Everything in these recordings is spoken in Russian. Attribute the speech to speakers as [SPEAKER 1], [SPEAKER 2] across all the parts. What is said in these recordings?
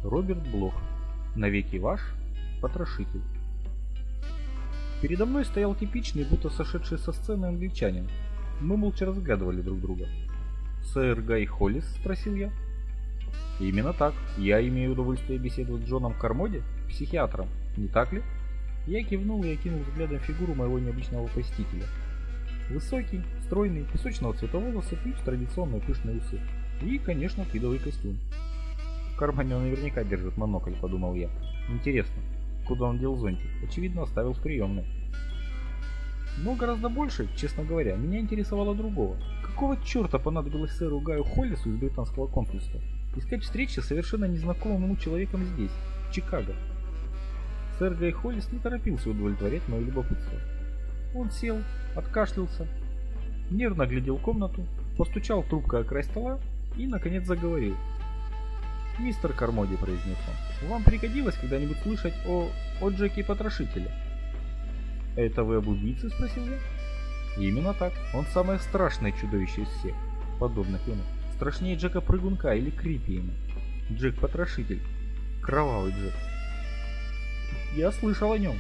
[SPEAKER 1] Роберт Блох. Навеки ваш потрошитель. Передо мной стоял типичный, будто сошедший со сцены англичанин. Мы молча разглядывали друг друга. «Сэр Гай Холлис?» – спросил я. «Именно так. Я имею удовольствие беседовать с Джоном Кармоди, психиатром, не так ли?» Я кивнул и окинул взглядом фигуру моего необычного посетителя. Высокий, стройный, песочного цвета волосы плюс традиционные пышные усы. И, конечно, твидовый костюм. В кармане он наверняка держит монокль, подумал я. Интересно, куда он дел зонтик? Очевидно, оставил в приемной. Но гораздо больше, честно говоря, меня интересовало другого. Какого черта понадобилось сэру Гаю Холлису из британского консульства искать встречи с совершенно незнакомым ему человеком здесь, в Чикаго? Сэр Гай Холлис не торопился удовлетворять мое любопытство. Он сел, откашлялся, нервно глядел комнату, постучал трубкой о край стола и, наконец, заговорил. «Мистер Кармоди», — произнес он, — «вам пригодилось когда-нибудь слышать о Джеке Потрошителе?» «Это вы об убийце?» — спросил я. «Именно так. Он самое страшное чудовище из всех, подобных ему. Страшнее Джека Прыгунка или Крипиена. Джек Потрошитель. Кровавый Джек». «Я слышал о нем».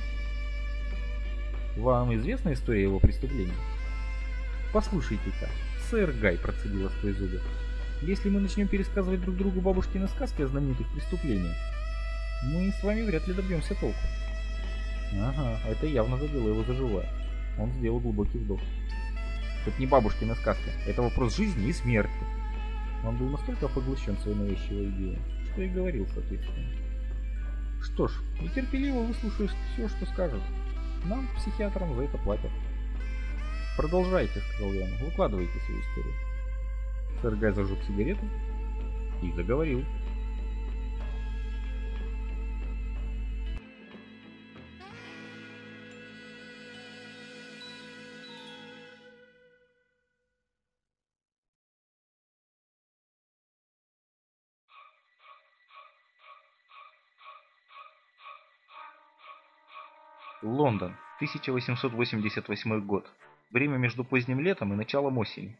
[SPEAKER 1] «Вам известна история его преступления?» «Послушайте-ка, сэр Гай», — процедила сквозь зубы, — «если мы начнем пересказывать друг другу бабушкины сказки о знаменитых преступлениях, мы с вами вряд ли добьемся толку». Ага, это явно задело его за живое. Он сделал глубокий вдох. «Это не бабушкина сказка, это вопрос жизни и смерти». Он был настолько поглощен своей навязчивой идеей, что и говорил соответственно. «Что ж, нетерпеливо выслушаю все, что скажет. Нам, психиатрам, за это платят». «Продолжайте», — сказал я ему, — «выкладывайте свою историю». Сэр Гай зажег сигарету и заговорил. Лондон, 1888 год. Время между поздним летом и началом осени.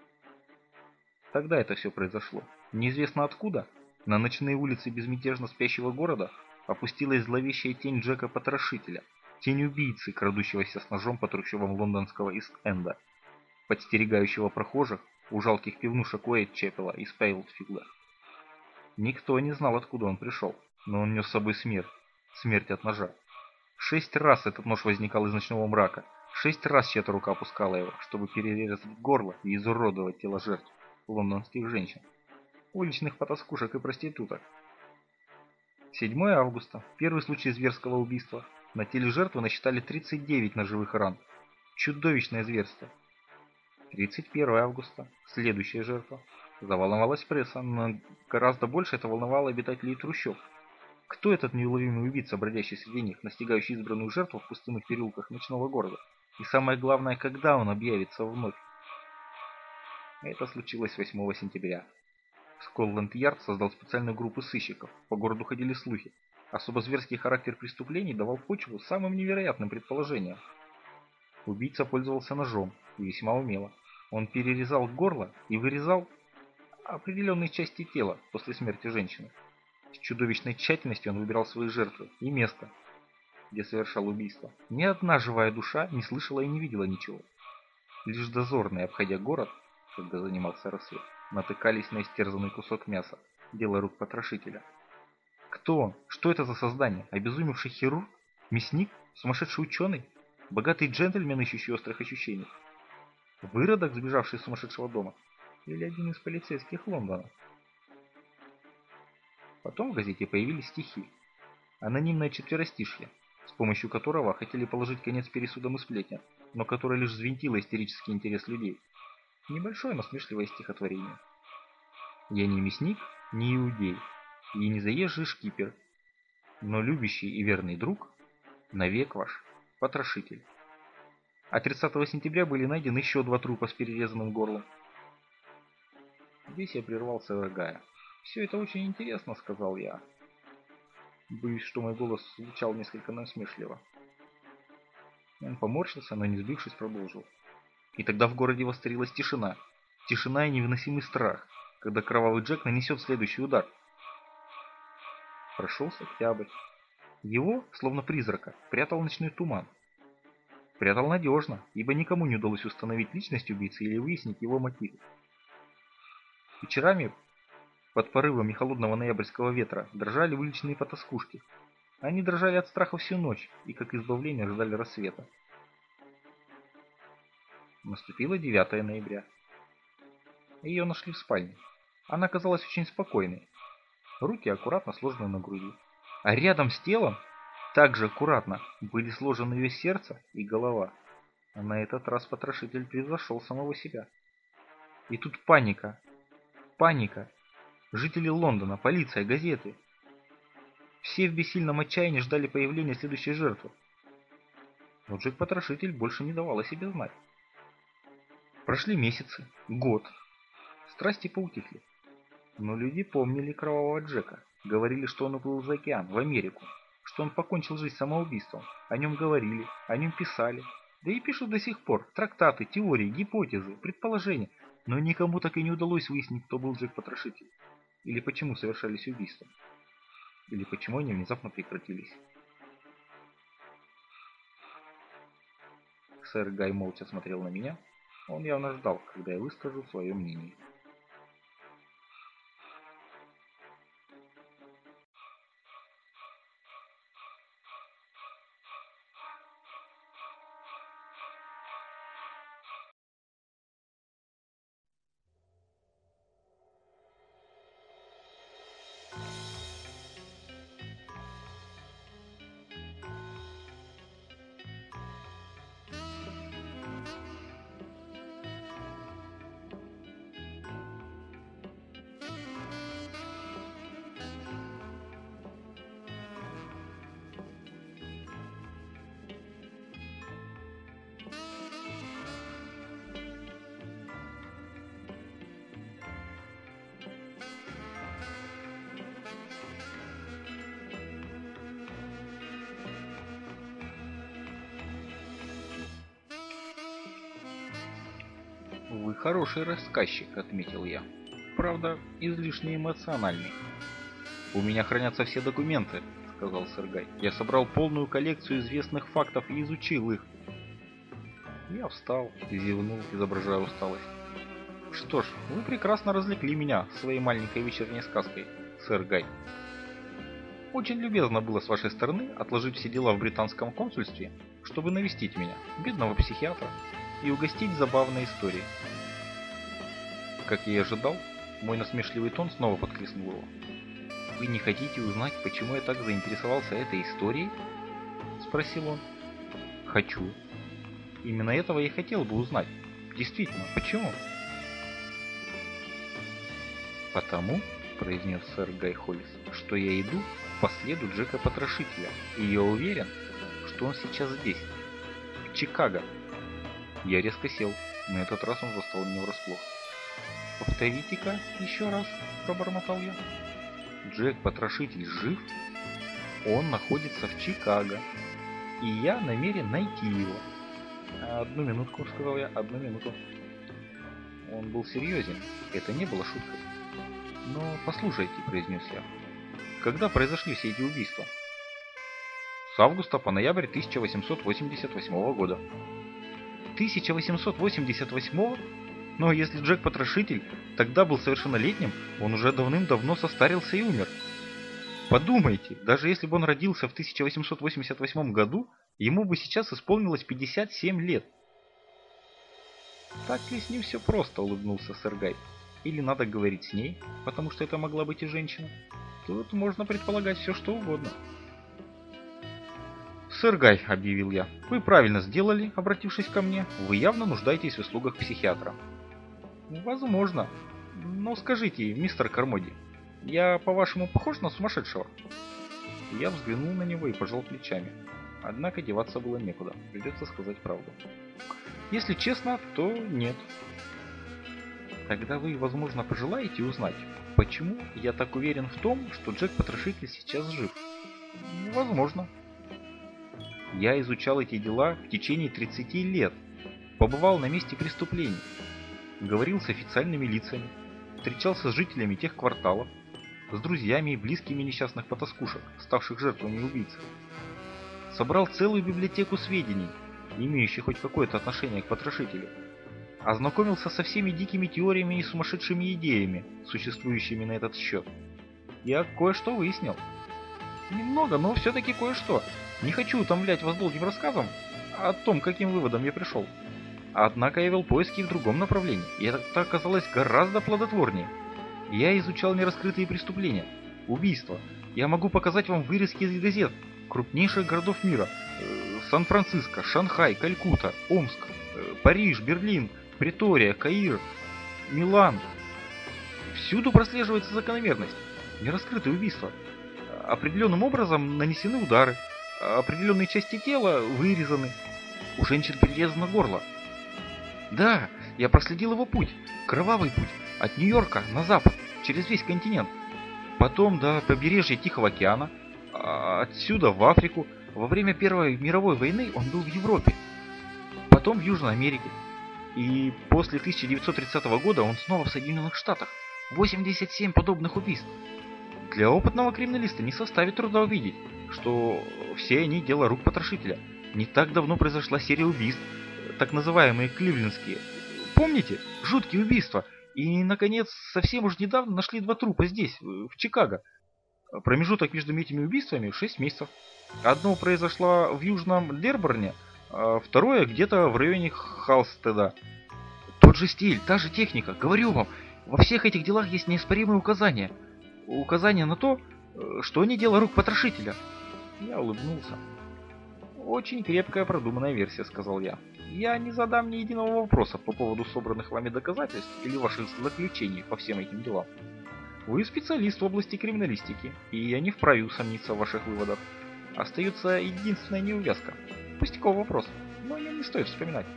[SPEAKER 1] Тогда это все произошло. Неизвестно откуда, на ночные улицы безмятежно спящего города опустилась зловещая тень Джека Потрошителя, тень убийцы, крадущегося с ножом по трущобам лондонского Ист-Энда, подстерегающего прохожих у жалких пивнушек Уэйтчепела и Спейлдфилда. Никто не знал, откуда он пришел, но он нес с собой смерть, смерть от ножа. 6 раз этот нож возникал из ночного мрака, 6 раз чья-то рука опускала его, чтобы перерезать горло и изуродовать тело жертв, лондонских женщин, уличных потаскушек и проституток. 7 августа, первый случай зверского убийства. На теле жертвы насчитали 39 ножевых ран. Чудовищное зверство. 31 августа, следующая жертва. Заволновалась пресса, но гораздо больше это волновало обитателей трущоб. Кто этот неуловимый убийца, бродящий среди них, настигающий избранную жертву в пустынных переулках ночного города? И самое главное, когда он объявится вновь? Это случилось 8 сентября. Скотланд-Ярд создал специальную группу сыщиков. По городу ходили слухи. Особо зверский характер преступлений давал почву самым невероятным предположениям. Убийца пользовался ножом, и весьма умело. Он перерезал горло и вырезал определенные части тела после смерти женщины. С чудовищной тщательностью он выбирал свои жертвы и место, где совершал убийство. Ни одна живая душа не слышала и не видела ничего. Лишь дозорные, обходя город, когда занимался рассвет, натыкались на истерзанный кусок мяса, дело рук потрошителя. Кто он? Что это за создание? Обезумевший хирург? Мясник? Сумасшедший ученый? Богатый джентльмен, ищущий острых ощущений? Выродок, сбежавший из сумасшедшего дома? Или один из полицейских Лондона? Потом в газете появились стихи. Анонимное четверостишье, с помощью которого хотели положить конец пересудам и сплетням, но которое лишь взвинтило истерический интерес людей. Небольшое насмешливое стихотворение. «Я не мясник, не иудей, и не заезжий шкипер, но любящий и верный друг, навек ваш потрошитель». А 30 сентября были найдены еще 2 трупа с перерезанным горлом. Здесь я прервал сэра Гая. «Все это очень интересно», — сказал я. Боюсь, что мой голос звучал несколько насмешливо. Он поморщился, но не сбившись, продолжил. И тогда в городе воцарилась тишина. Тишина и невыносимый страх, когда кровавый Джек нанесет следующий удар. Прошелся октябрь. Его, словно призрака, прятал ночной туман. Прятал надежно, ибо никому не удалось установить личность убийцы или выяснить его мотивы. Вечерами под порывами холодного ноябрьского ветра дрожали уличные потаскушки. Они дрожали от страха всю ночь и, как избавления, ждали рассвета. Наступило 9 ноября. Ее нашли в спальне. Она казалась очень спокойной. Руки аккуратно сложены на груди. А рядом с телом, также аккуратно, были сложены ее сердце и голова. А на этот раз потрошитель превзошел самого себя. И тут паника. Паника. Жители Лондона, полиция, газеты. Все в бессильном отчаянии ждали появления следующей жертвы. Но Джек-потрошитель больше не давал о себе знать. Прошли месяцы, год. Страсти поутихли. Но люди помнили кровавого Джека. Говорили, что он уплыл за океан, в Америку. Что он покончил жизнь самоубийством. О нем говорили, о нем писали. Да и пишут до сих пор. Трактаты, теории, гипотезы, предположения. Но никому так и не удалось выяснить, кто был Джек-потрошитель. Или почему совершались убийства. Или почему они внезапно прекратились. Сэр Гай молча смотрел на меня. Он явно ждал, когда я выскажу свое мнение. «Вы хороший рассказчик», — отметил я. «Правда, излишне эмоциональный». «У меня хранятся все документы», — сказал сэр Гай. «Я собрал полную коллекцию известных фактов и изучил их». Я встал и зевнул, изображая усталость. «Что ж, вы прекрасно развлекли меня своей маленькой вечерней сказкой, сэр Гай. Очень любезно было с вашей стороны отложить все дела в британском консульстве, чтобы навестить меня, бедного психиатра, и угостить забавной историей». Как я и ожидал, мой насмешливый тон снова подхлестнул его. «Вы не хотите узнать, почему я так заинтересовался этой историей?» — спросил он. «Хочу. Именно этого я хотел бы узнать. Действительно, почему?» «Потому, — произнес сэр Гай Холлис, — что я иду по следу Джека-потрошителя, и я уверен, что он сейчас здесь, в Чикаго». Я резко сел. На этот раз он застал меня врасплох. «Повторите-ка еще раз», — пробормотал я. «Джек-потрошитель жив? Он находится в Чикаго, и я намерен найти его». «Одну минутку», — сказал я, — «одну минуту». Он был серьезен, это не было шуткой. «Но послушайте», — произнес я, — «когда произошли все эти убийства?» «С августа по ноябрь 1888 года». 1888-го? Но если Джек-потрошитель тогда был совершеннолетним, он уже давным-давно состарился и умер. Подумайте, даже если бы он родился в 1888 году, ему бы сейчас исполнилось 57 лет. «Так ли с ним все просто?» — улыбнулся сэр Гай. «Или надо говорить с ней, потому что это могла быть и женщина? Тут можно предполагать все, что угодно». «Сэр Гай», — объявил я, — «вы правильно сделали, обратившись ко мне. Вы явно нуждаетесь в услугах психиатра». «Возможно. Но скажите, мистер Кармоди, я, по-вашему, похож на сумасшедшего?» Я взглянул на него и пожал плечами. Однако деваться было некуда, придется сказать правду. «Если честно, то нет». «Тогда вы, возможно, пожелаете узнать, почему я так уверен в том, что Джек-потрошитель сейчас жив?» «Возможно». Я изучал эти дела в течение 30 лет, побывал на месте преступлений, говорил с официальными лицами, встречался с жителями тех кварталов, с друзьями и близкими несчастных потаскушек, ставших жертвами убийцы. Собрал целую библиотеку сведений, имеющих хоть какое-то отношение к потрошителю. Ознакомился со всеми дикими теориями и сумасшедшими идеями, существующими на этот счет. Я кое-что выяснил. Немного, но все-таки кое-что. Не хочу утомлять вас долгим рассказом о том, каким выводом я пришел. Однако я вел поиски в другом направлении, и это оказалось гораздо плодотворнее. Я изучал нераскрытые преступления, убийства. Я могу показать вам вырезки из газет крупнейших городов мира. Сан-Франциско, Шанхай, Калькутта, Омск, Париж, Берлин, Претория, Каир, Милан. Всюду прослеживается закономерность. Нераскрытые убийства. Определенным образом нанесены удары. Определенные части тела вырезаны. У женщин перерезано горло. Да, я проследил его путь. Кровавый путь. От Нью-Йорка на запад, через весь континент. Потом до побережья Тихого океана. Отсюда в Африку. Во время Первой мировой войны он был в Европе. Потом в Южной Америке. И после 1930 года он снова в Соединенных Штатах. 87 подобных убийств. Для опытного криминалиста не составит труда увидеть, что все они дело рук потрошителя. Не так давно произошла серия убийств, так называемые кливлендские. Помните? Жуткие убийства. И, наконец, совсем уж недавно нашли 2 трупа здесь, в Чикаго. Промежуток между этими убийствами 6 месяцев. Одно произошло в Южном Дерборне, а второе где-то в районе Халстеда. Тот же стиль, та же техника. Говорю вам, во всех этих делах есть неоспоримые указания. Указания на то, что не дело рук потрошителя. Я улыбнулся. Очень крепкая продуманная версия, сказал я. Я не задам ни единого вопроса по поводу собранных вами доказательств или ваших заключений по всем этим делам. Вы специалист в области криминалистики, и я не вправе усомниться в ваших выводах. Остается единственная неувязка. Пустяковый вопрос, но ее не стоит вспоминать.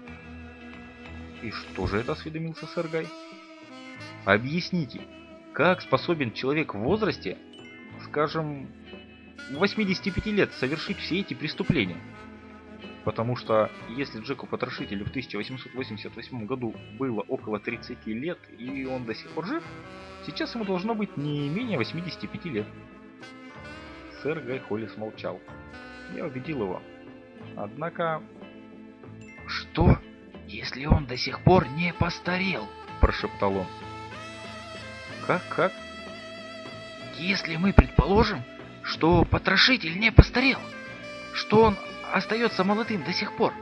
[SPEAKER 1] И что же это, осведомился сэр Гай? Объясните, как способен человек в возрасте, скажем, 85 лет, совершить все эти преступления? Потому что если Джеку-потрошителю в 1888 году было около 30 лет, и он до сих пор жив, сейчас ему должно быть не менее 85 лет. Сэр Гай Холлис молчал. Я убедил его. Однако... «Что, если он до сих пор не постарел?» – прошептал он. Как? Если мы предположим, что потрошитель не постарел, что он остается молодым до сих пор.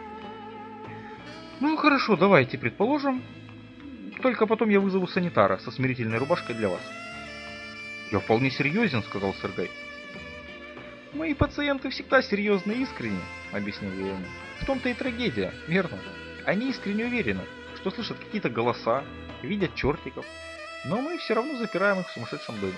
[SPEAKER 1] Ну хорошо, давайте предположим. Только потом я вызову санитара со смирительной рубашкой для вас. Я вполне серьезен, сказал сэр Гай. Мои пациенты всегда серьезны и искренни, объяснил я ему. В том-то и трагедия, верно? Они искренне уверены, что слышат какие-то голоса, видят чертиков, но мы все равно запираем их в сумасшедшем доме.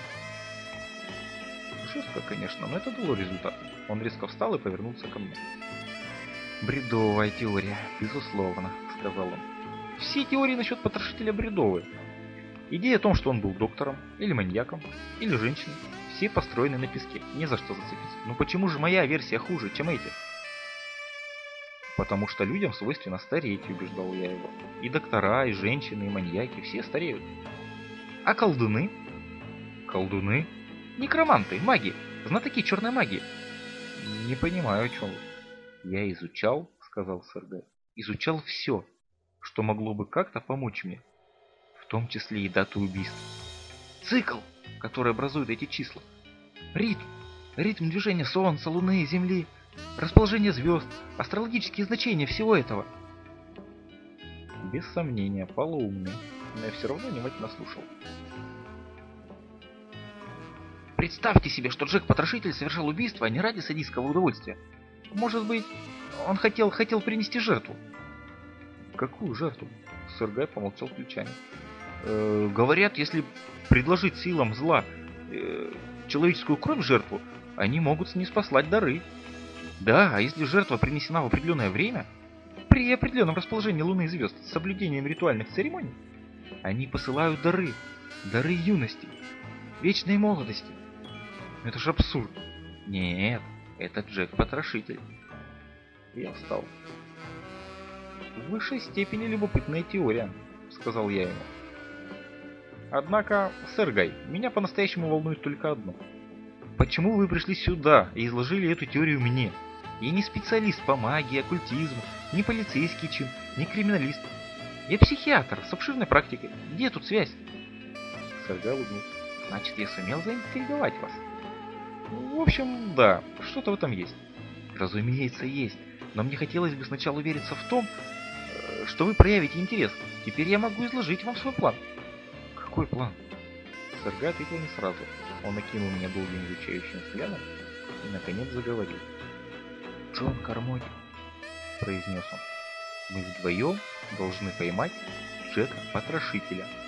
[SPEAKER 1] Жестко, конечно, но это дало результат. Он резко встал и повернулся ко мне. «Бредовая теория, безусловно», — сказал он. «Все теории насчет потрошителя бредовые. Идея о том, что он был доктором, или маньяком, или женщиной, все построены на песке, не за что зацепиться. Но почему же моя версия хуже, чем эти?» «Потому что людям свойственно стареть», — убеждал я его. «И доктора, и женщины, и маньяки, все стареют». «А колдуны?» «Колдуны? Некроманты, маги, знатоки черной магии». «Не понимаю, о чем вы». «Я изучал», — сказал сэр Гай, — «изучал все, что могло бы как-то помочь мне, в том числе и дату убийств. Цикл, который образует эти числа, ритм движения Солнца, Луны, Земли, расположение звезд, астрологические значения всего этого». Без сомнения, полоумный, но я все равно внимательно слушал. «Представьте себе, что Джек-потрошитель совершал убийство не ради садистского удовольствия. Может быть, он хотел принести жертву». «Какую жертву?» Сэр Гай помолчал плечами. «Говорят, если предложить силам зла человеческую кровь в жертву, они могут снизпослать дары. Да, а если жертва принесена в определенное время, при определенном расположении Луны и звезд, с соблюдением ритуальных церемоний, они посылают дары юности, вечной молодости. Это же абсурд. Нет, это Джек-потрошитель». Я встал. «В высшей степени любопытная теория», — сказал я ему. Однако, сэр Гай, меня по-настоящему волнует только одно. Почему вы пришли сюда и изложили эту теорию мне? Я не специалист по магии, оккультизму, не полицейский чин, не криминалист. Я психиатр с обширной практикой. Где тут связь? Сэр Гай улыбнулся. Значит, я сумел заинтриговать вас. В общем, да, что-то в этом есть. Разумеется, есть. Но мне хотелось бы сначала увериться в том, что вы проявите интерес. Теперь я могу изложить вам свой план. Какой план? Сэр Гай ответил не сразу. Он окинул меня долгим изучающим взглядом и наконец заговорил. «Джон Кармоди», — произнес он, — «мы вдвоем должны поймать Джека Потрошителя».